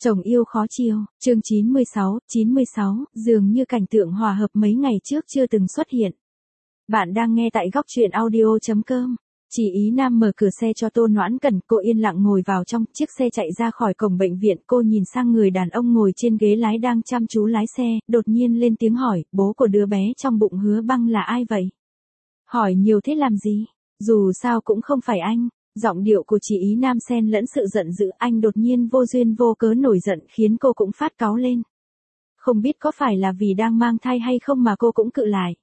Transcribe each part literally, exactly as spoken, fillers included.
Chồng yêu khó chiều, chương chín mươi sáu, chín mươi sáu, dường như cảnh tượng hòa hợp mấy ngày trước chưa từng xuất hiện. Bạn đang nghe tại góc truyện audio chấm com. Chị Ý Nam mở cửa xe cho Tô Noãn Cẩn, cô yên lặng ngồi vào trong, chiếc xe chạy ra khỏi cổng bệnh viện, cô nhìn sang người đàn ông ngồi trên ghế lái đang chăm chú lái xe, đột nhiên lên tiếng hỏi, bố của đứa bé trong bụng Hứa Băng là ai vậy? Hỏi nhiều thế làm gì? Dù sao cũng không phải anh. Giọng điệu của chị Ý Nam xen lẫn sự giận dữ, anh đột nhiên vô duyên vô cớ nổi giận khiến cô cũng phát cáu lên. Không biết có phải là vì đang mang thai hay không mà cô cũng cự lại.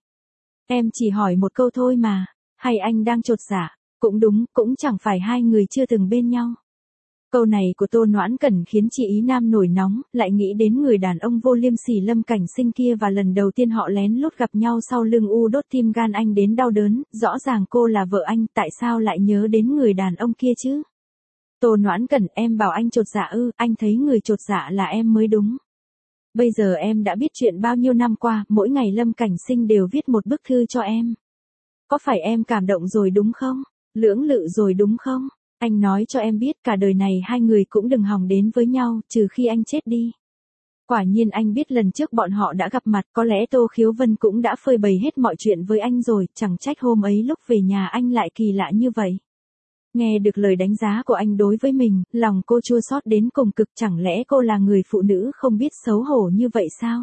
Em chỉ hỏi một câu thôi mà, hay anh đang chột dạ? Cũng đúng, cũng chẳng phải hai người chưa từng bên nhau. Câu này của Tô Noãn Cẩn khiến chị Ý Nam nổi nóng, lại nghĩ đến người đàn ông vô liêm sỉ Lâm Cảnh Sinh kia và lần đầu tiên họ lén lút gặp nhau sau lưng u đốt tim gan anh đến đau đớn, rõ ràng cô là vợ anh, tại sao lại nhớ đến người đàn ông kia chứ? Tô Noãn Cẩn, em bảo anh chột dạ ư, anh thấy người chột dạ là em mới đúng. Bây giờ em đã biết chuyện bao nhiêu năm qua, mỗi ngày Lâm Cảnh Sinh đều viết một bức thư cho em. Có phải em cảm động rồi đúng không? Lưỡng lự rồi đúng không? Anh nói cho em biết cả đời này hai người cũng đừng hòng đến với nhau, trừ khi anh chết đi. Quả nhiên anh biết lần trước bọn họ đã gặp mặt, có lẽ Tô Khiếu Vân cũng đã phơi bày hết mọi chuyện với anh rồi, chẳng trách hôm ấy lúc về nhà anh lại kỳ lạ như vậy. Nghe được lời đánh giá của anh đối với mình, lòng cô chua xót đến cùng cực, chẳng lẽ cô là người phụ nữ không biết xấu hổ như vậy sao?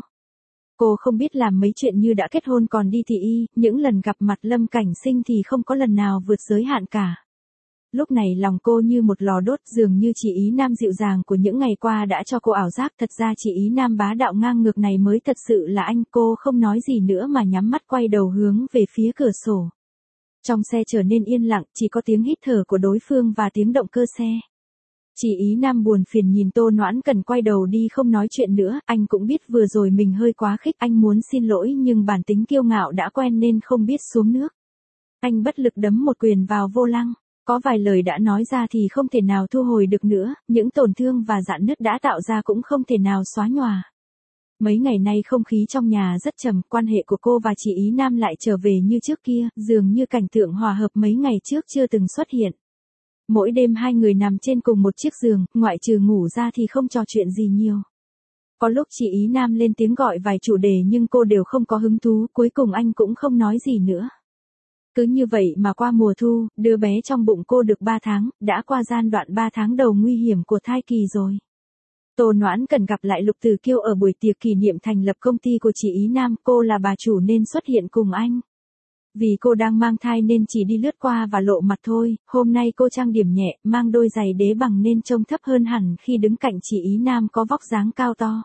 Cô không biết làm mấy chuyện như đã kết hôn còn đi thị y, những lần gặp mặt Lâm Cảnh Sinh thì không có lần nào vượt giới hạn cả. Lúc này lòng cô như một lò đốt, dường như chị Ý Nam dịu dàng của những ngày qua đã cho cô ảo giác, thật ra chị Ý Nam bá đạo ngang ngược này mới thật sự là anh. Cô không nói gì nữa mà nhắm mắt quay đầu hướng về phía cửa sổ. Trong xe trở nên yên lặng, chỉ có tiếng hít thở của đối phương và tiếng động cơ xe. Chị Ý Nam buồn phiền nhìn Tô Noãn Cẩn quay đầu đi không nói chuyện nữa, anh cũng biết vừa rồi mình hơi quá khích, anh muốn xin lỗi nhưng bản tính kiêu ngạo đã quen nên không biết xuống nước. Anh bất lực đấm một quyền vào vô lăng. Có vài lời đã nói ra thì không thể nào thu hồi được nữa, những tổn thương và rạn nứt đã tạo ra cũng không thể nào xóa nhòa. Mấy ngày nay không khí trong nhà rất trầm, quan hệ của cô và chị Ý Nam lại trở về như trước kia, dường như cảnh tượng hòa hợp mấy ngày trước chưa từng xuất hiện. Mỗi đêm hai người nằm trên cùng một chiếc giường, ngoại trừ ngủ ra thì không trò chuyện gì nhiều. Có lúc chị Ý Nam lên tiếng gọi vài chủ đề nhưng cô đều không có hứng thú, cuối cùng anh cũng không nói gì nữa. Cứ như vậy mà qua mùa thu, đứa bé trong bụng cô được ba tháng, đã qua giai đoạn ba tháng đầu nguy hiểm của thai kỳ rồi. Tô Noãn Cẩn gặp lại Lục Tử Kiêu ở buổi tiệc kỷ niệm thành lập công ty của chị Ý Nam, cô là bà chủ nên xuất hiện cùng anh. Vì cô đang mang thai nên chỉ đi lướt qua và lộ mặt thôi, hôm nay cô trang điểm nhẹ, mang đôi giày đế bằng nên trông thấp hơn hẳn khi đứng cạnh chị Ý Nam có vóc dáng cao to.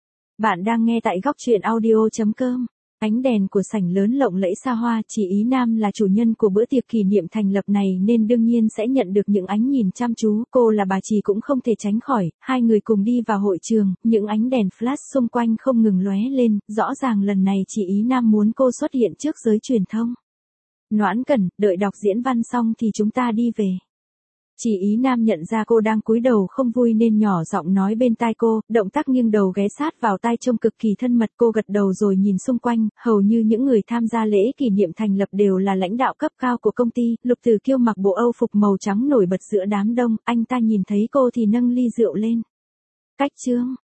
Bạn đang nghe tại góc truyện audio chấm com. Ánh đèn của sảnh lớn lộng lẫy xa hoa, chị Ý Nam là chủ nhân của bữa tiệc kỷ niệm thành lập này nên đương nhiên sẽ nhận được những ánh nhìn chăm chú, cô là bà chị cũng không thể tránh khỏi. Hai người cùng đi vào hội trường, những ánh đèn flash xung quanh không ngừng lóe lên, rõ ràng lần này chị Ý Nam muốn cô xuất hiện trước giới truyền thông. Noãn Cẩn, đợi đọc diễn văn xong thì chúng ta đi về. Chị Ý Nam nhận ra cô đang cúi đầu không vui nên nhỏ giọng nói bên tai cô, động tác nghiêng đầu ghé sát vào tai trông cực kỳ thân mật. Cô gật đầu rồi nhìn xung quanh, hầu như những người tham gia lễ kỷ niệm thành lập đều là lãnh đạo cấp cao của công ty. Lục Tử Kiêu mặc bộ âu phục màu trắng nổi bật giữa đám đông, anh ta nhìn thấy cô thì nâng ly rượu lên. Cách chương,